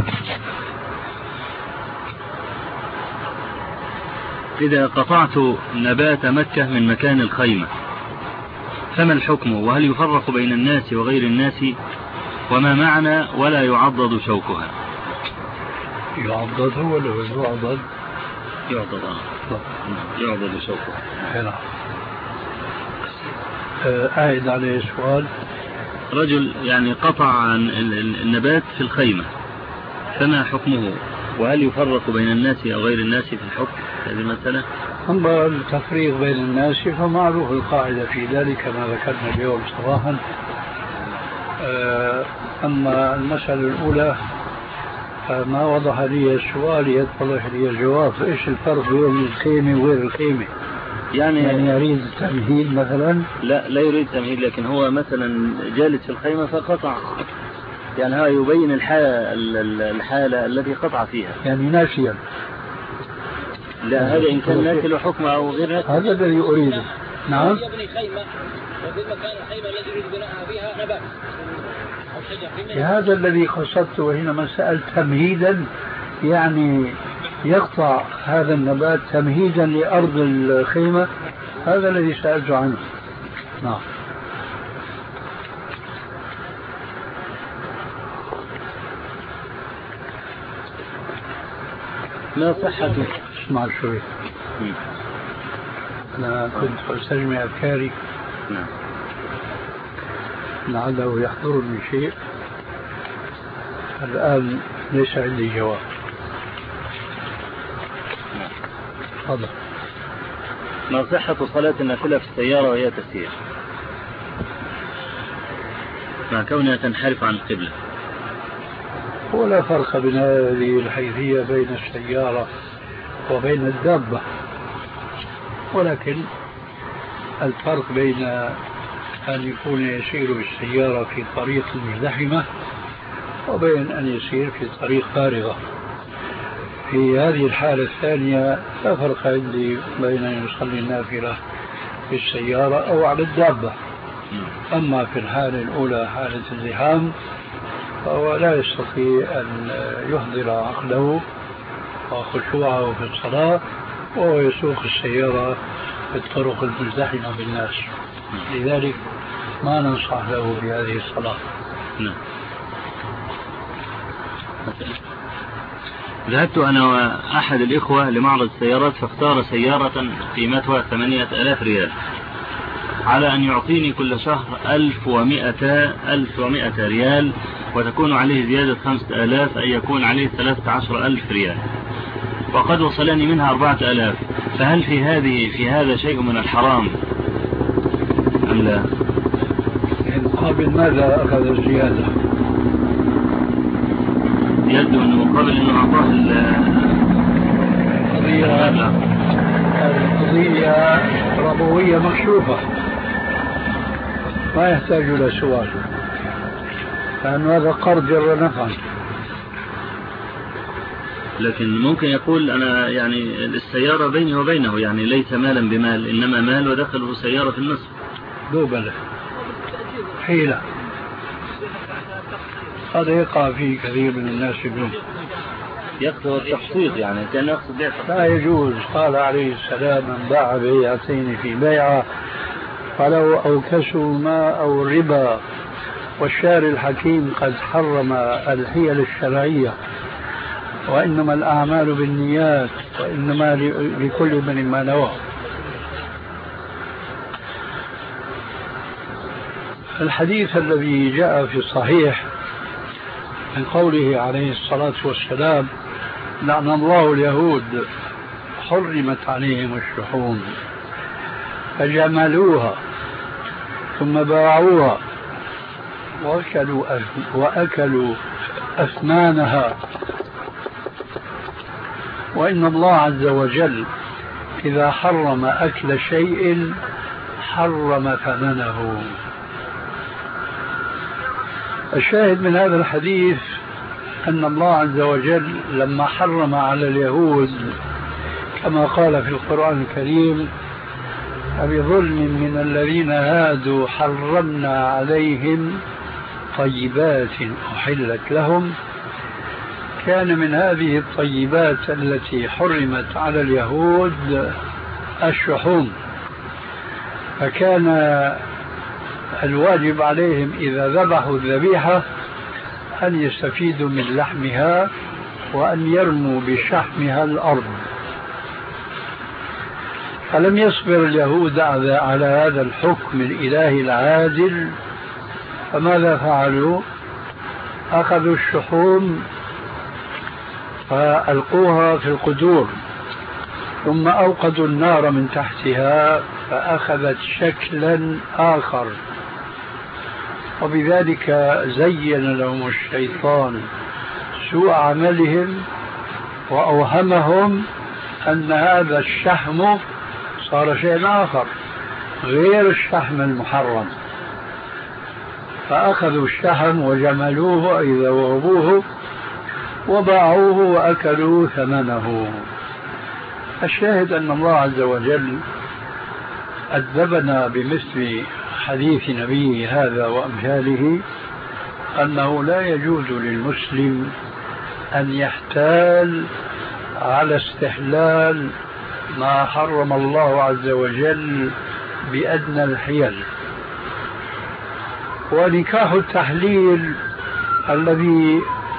إذا قطعت نبات مكة من مكان الخيمة فما الحكم؟ وهل يفرق بين الناس وغير الناس؟ وما معنى ولا يعضد شوكها؟ يعضد هو ولا يعضد؟ يعضد آه. يعضد شوكها. نعم. أعد عليه السؤال. رجل يعني قطع عن النبات في الخيمة فما حكمه؟ وهل يفرق بين الناس أو غير الناس في الحكم هذه المسألة؟ أما التفريق بين الناس فمعروف القاعدة في ذلك كما ذكرنا اليوم صراحا. أما المسألة الأولى ما وضح لي السؤال يتضح لي الجواب. إيش الفرق بين الخيمة وغير الخيمة؟ يعني, يعني يريد تمهيد مثلا؟ لا لا يريد تمهيد، لكن هو مثلا جالس في الخيمة فقطع، يعني هذا يبين الحالة, الحالة التي قطع فيها، يعني ناسيا. لا هذا إن كان ناسي له حكم أو غير ناسي. هذا الذي أريده. نعم. يبني خيمة وفي مكان الخيمة الذي يريد بناءها فيها نبات أو شجر. هذا الذي قصدته هنا مسألة تمهيدا، يعني يقطع هذا النبات تمهيدا لأرض الخيمة، هذا الذي سألت عنه. نعم. ما صحة اسمع شوي، أنا كنت أستجمع أفكاري نعم لعله يحضرني شيء الآن ليس عندي جواب. تفضل. ما صحة صلاة النافلة في السيارة وهي تسير مع كونها تنحرف عن القبلة؟ ولا فرق بين هذه الحيثية بين السيارة وبين الدابة، ولكن الفرق بين أن يكون يسير بالسيارة في طريق مزدحمة وبين أن يسير في طريق فارغة. في هذه الحالة الثانية لا فرق عندي بين أن يصلي النافلة في السيارة أو على الدابة. أما في الحالة الأولى حالة الزحام فهو لا يستطيع أن يحضر عقله وخشوعه في الصلاة وهو يسوق السيارة في الطرق المزدحمة بالناس، لذلك ما ننصح له بهذه الصلاة. نعم. ذهبت أنا وأحد الإخوة لمعرض السيارات فاختار سيارة قيمتها ثمانية آلاف ريال على أن يعطيني كل شهر ألف ومائة ألف ومائة ريال وتكون عليه زيادة خمسة آلاف أي يكون عليه ثلاثة عشر ألف ريال، وقد وصلني منها أربعة آلاف، فهل في هذه في هذا شيء من الحرام أم لا؟ مقابل ماذا أخذ الزيادة؟ يبدو أنه مقابل أنه أعطاه القضية القضية ربوية مكشوفة ما يحتاج إلى سؤال، لأن هذا قرض جر نفعا. لكن ممكن يقول أنا يعني السيارة بيني وبينه، يعني ليس مالا بمال إنما مال ودخله سيارة في النصف. دوبلة حيلة، هذا يقع فيه كثير من الناس اليوم. يقصد التقسيط، يعني كان يقصد بيع. لا يجوز. قال عليه السلام من باع بيعتين في بيعة فلو أوكسوا ما أو الربا، والشارع الحكيم قد حرم الحيل الشرعية، وإنما الأعمال بالنيات وإنما لكل من ما نوى. الحديث الذي جاء في الصحيح من قوله عليه الصلاة والسلام لعن الله اليهود حرمت عليهم الشحوم فجملوها ثم باعوها وأكلوا وأكلوا أثمانها، وإن الله عز وجل إذا حرم أكل شيء حرم ثمنه. الشاهد من هذا الحديث أن الله عز وجل لما حرم على اليهود كما قال في القرآن الكريم بظلم من الذين هادوا حرمنا عليهم طيبات أحلت لهم، كان من هذه الطيبات التي حرمت على اليهود الشحوم، فكان الواجب عليهم إذا ذبحوا الذبيحة أن يستفيدوا من لحمها وأن يرموا بشحمها الأرض. فلم يصبر اليهود على هذا الحكم الإلهي العادل، فماذا فعلوا؟ أخذوا الشحوم فألقوها في القدور ثم أوقدوا النار من تحتها فأخذت شكلا آخر، وبذلك زين لهم الشيطان سوء عملهم وأوهمهم أن هذا الشحم صار شيء آخر غير الشحم المحرم، فأخذوا الشحم وجملوه أي ذوبوه وباعوه وأكلوا ثمنه. الشاهد أن الله عز وجل أدبنا بمثل حديث نبيه هذا وأمثاله، أنه لا يجوز للمسلم أن يحتال على استحلال ما حرم الله عز وجل بأدنى الحيل. ونكاح التحليل الذي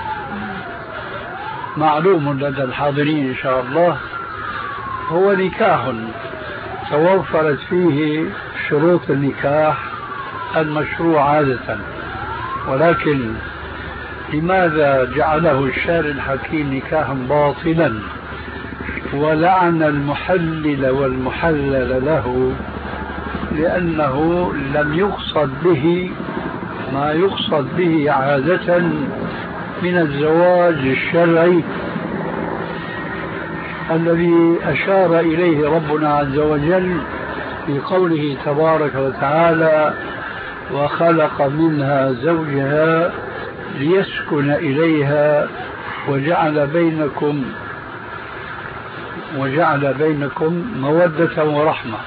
معلوم لدى الحاضرين إن شاء الله هو نكاح توفرت فيه شروط النكاح المشروع عادة، ولكن لماذا جعله الشارع الحكيم نكاحا باطلا ولعن المحلل والمحلل له؟ لأنه لم يقصد به ما يقصد به عادة من الزواج الشرعي الذي أشار إليه ربنا عز وجل في قوله تبارك وتعالى: وخلق منها زوجها ليسكن إليها وجعل بينكم وجعل بينكم مودة ورحمة.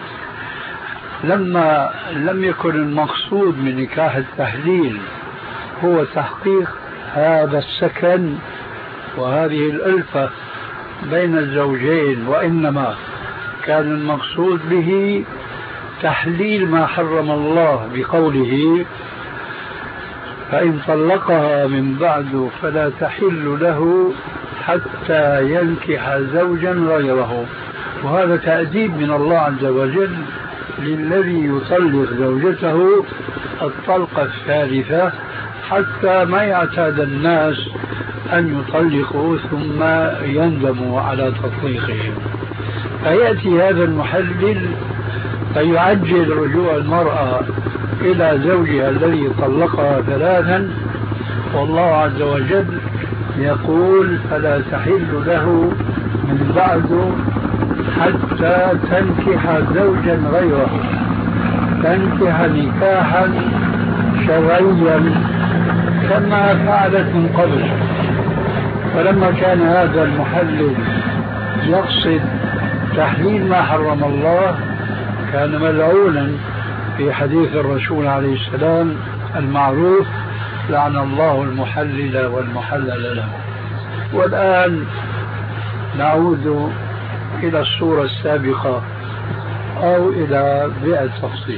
لما لم يكن المقصود من نكاح التحليل هو تحقيق هذا السكن وهذه الألفة بين الزوجين، وإنما كان المقصود به تحليل ما حرم الله بقوله: فإن طلقها من بعد فلا تحل له حتى ينكح زوجا غيره. وهذا تأديب من الله عز وجل للذي يطلق زوجته الطلقة الثالثة حتى ما يعتاد الناس أن يطلقوا ثم يندموا على تطليقهم. فيأتي هذا المحلل فيعجل رجوع المرأة إلى زوجها الذي طلقها ثلاثا، والله عز وجل يقول: فلا تحل له من بعد حتى تنكح زوجا غيره، تنكح نكاحا شرعيا كما فعلت من قبل. فلما كان هذا المحلل يقصد تحليل ما حرم الله كان ملعونا في حديث الرسول عليه السلام المعروف: لعن الله المحلل والمحلل له. والآن نعود إلى الصورة السابقة أو إلى بيئة التفصيل.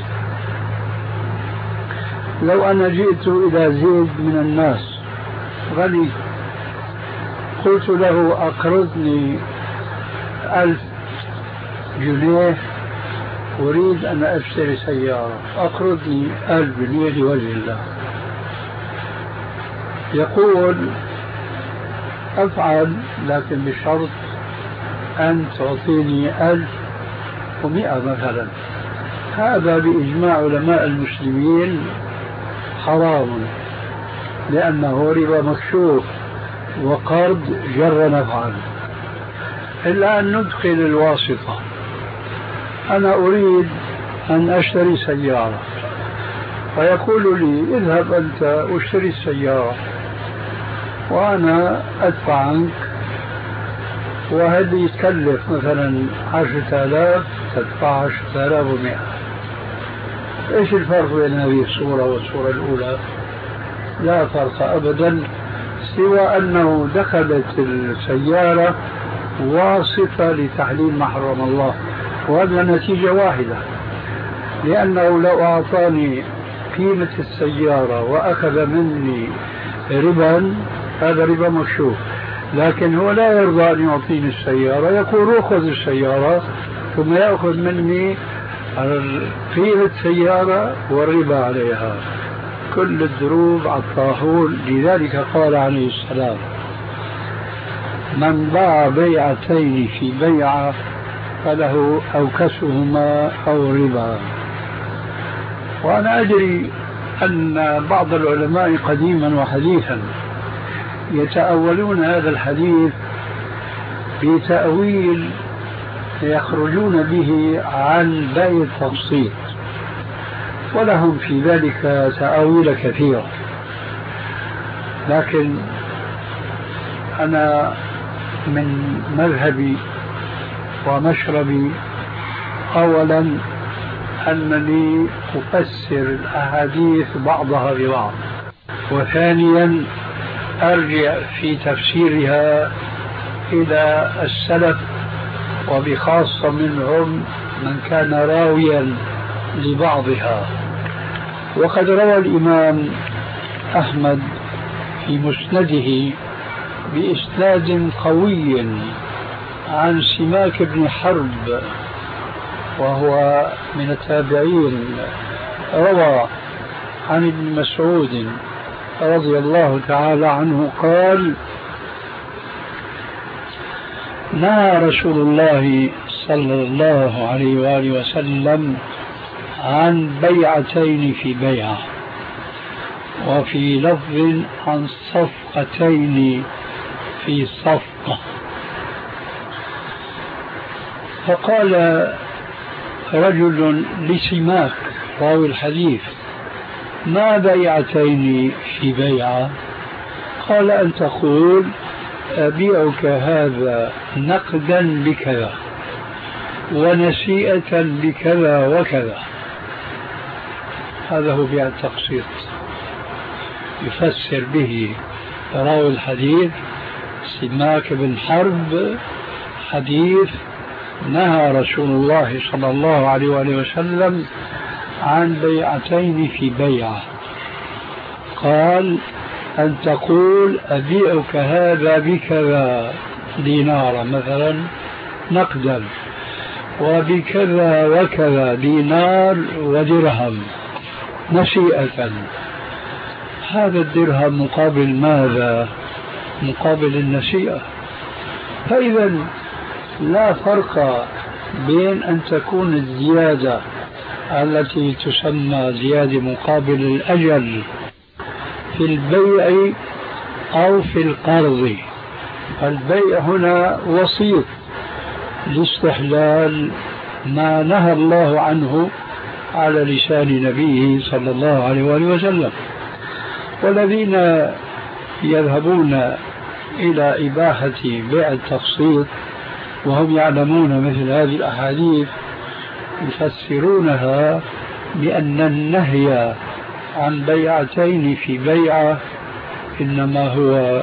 لو أنا جئت إلى زيد من الناس غني، قلت له: أقرضني ألف جنيه أريد أن أشتري سيارة، أقرضني ألف جنيه لوجه الله. يقول: أفعل، لكن بشرط أن تعطيني ألف ومئة مثلا. هذا بإجماع علماء المسلمين حرام، لأنه ربا مكشوف وقرض جر نفعا، إلا أن ندخل الواسطة. أنا أريد أن أشتري سيارة، فيقول لي: اذهب أنت واشتري السيارة وأنا أدفع عنك، وهذه تكلف مثلا عشرة آلاف تدفع عشرة آلاف ومئة. إيش الفرق بين هذه الصورة والصورة الأولى؟ لا فرق أبدا، سوى أنه دخلت السيارة واصفة لتحليل ما حرم الله، وهذا نتيجة واحدة. لأنه لو أعطاني قيمة السيارة وأخذ مني ربا، هذا ربا مكشوف، لكن هو لا يرضى أن يعطيني السيارة، يقول: خذ السيارة، ثم يأخذ مني قيمة السيارة والربا عليها. كل الدروب على الطاحون. لذلك قال عليه السلام: من باع بيعتين في بيعة فله أوكسهما أو ربا. وأنا أدري أن بعض العلماء قديما وحديثا يتأولون هذا الحديث بتأويل يخرجون به عن بيع التقسيط، ولهم في ذلك تأويل كثيرة، لكن أنا من مذهبي ومشربي أولا أنني أفسر الأحاديث بعضها ببعض، وثانيا أرجع في تفسيرها إلى السلف، وبخاصة منهم من كان راويا لبعضها. وقد روى الإمام أحمد في مسنده بإسناد قوي عن سماك بن حرب وهو من التابعين، روى عن ابن مسعود رضي الله تعالى عنه قال: نهى رسول الله صلى الله عليه وآله وسلم عن بيعتين في بيعة، وفي لفظ عن صفقتين في صفقة. فقال رجل لسماك راوي الحديث: ما بيعتين في بيعة؟ قال: أن تقول أبيعك هذا نقدا بكذا ونسيئة بكذا وكذا. هذا هو بيع التقسيط، يفسر به راوي الحديث سماك بن حرب حديث نهى رسول الله صلى الله عليه وآله وسلم عن بيعتين في بيعة. قال: أن تقول أبيعك هذا بكذا دينار مثلا نقدا، وبكذا وكذا دينار ودرهم نسيئة. هذا الدرهم مقابل ماذا؟ مقابل النسيئة. فإذا لا فرق بين أن تكون الزيادة التي تسمى زيادة مقابل الأجل في البيع أو في القرض. البيع هنا وسيط لاستحلال ما نهى الله عنه على لسان نبيه صلى الله عليه وآله وسلم. والذين يذهبون إلى إباحة بيع التقسيط وهم يعلمون مثل هذه الأحاديث يفسرونها بأن النهي عن بيعتين في بيعة إنما هو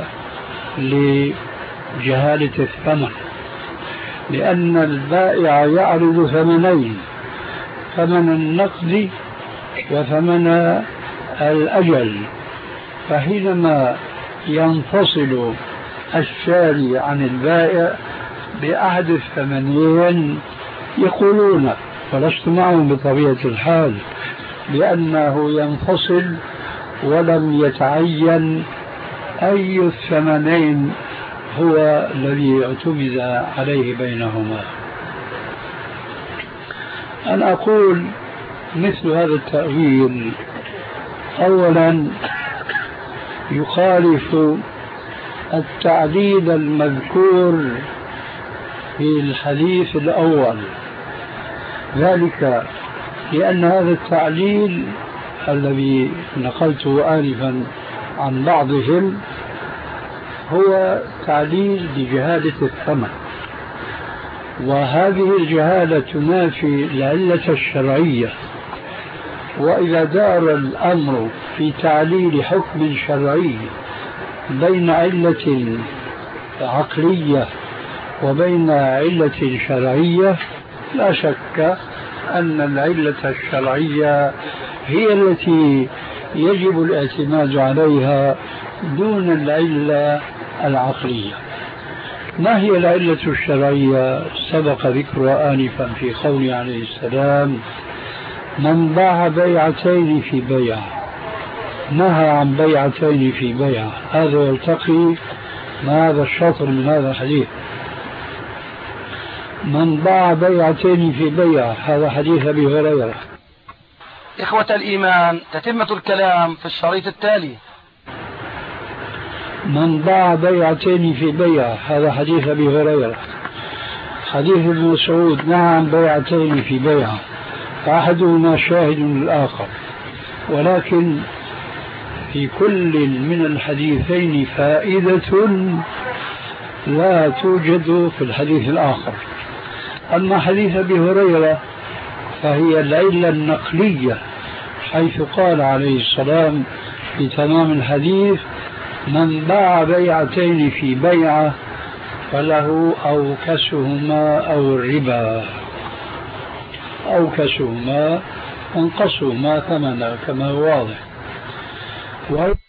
لجهالة الثمن، لأن البائع يعرض ثمنين: ثمن النقد وثمن الأجل. فحينما ينفصل الشاري عن البائع بأحد الثمنين يقولون، ولست معهم بطبيعة الحال، لأنه ينفصل ولم يتعين أي الثمنين هو الذي اعتمد عليه بينهما. أنا أقول مثل هذا التأويل أولا يخالف التعليل المذكور في الحديث الأول، ذلك لأن هذا التعليل الذي نقلته آنفا عن بعضهم هو تعليل بجهالة الثمن، وهذه الجهالة تنافي العلة الشرعية. وإذا دار الأمر في تعليل حكم شرعي بين علة عقلية وبين علة شرعية، لا شك أن العلة الشرعية هي التي يجب الاعتماد عليها دون العلة العقلية. ما هي العلة الشرعية؟ سبق ذكرها آنفا في قوله عليه السلام: من باع بيعتين في بيع، نهى عن بيعتين في بيع. هذا يلتقي ما هذا الشطر من هذا الحديث؟ من باع بيعتين في بيع، هذا حديث أبي هريرة. إخوة الإيمان، تتمة الكلام في الشريط التالي. من باع بيعتين في بيع، هذا حديث أبي هريرة. حديث ابن مسعود نعم بيعتين في بيع، فأحدهما شاهد للآخر، ولكن في كل من الحديثين فائدة لا توجد في الحديث الآخر. أما حديث أبي هريرة فهي العلة النقلية، حيث قال عليه السلام في تمام الحديث: من باع بيعتين في بيعة فله أوكسهما أو الربا، أوكسهما انقصهما ثمنا كما هو واضح.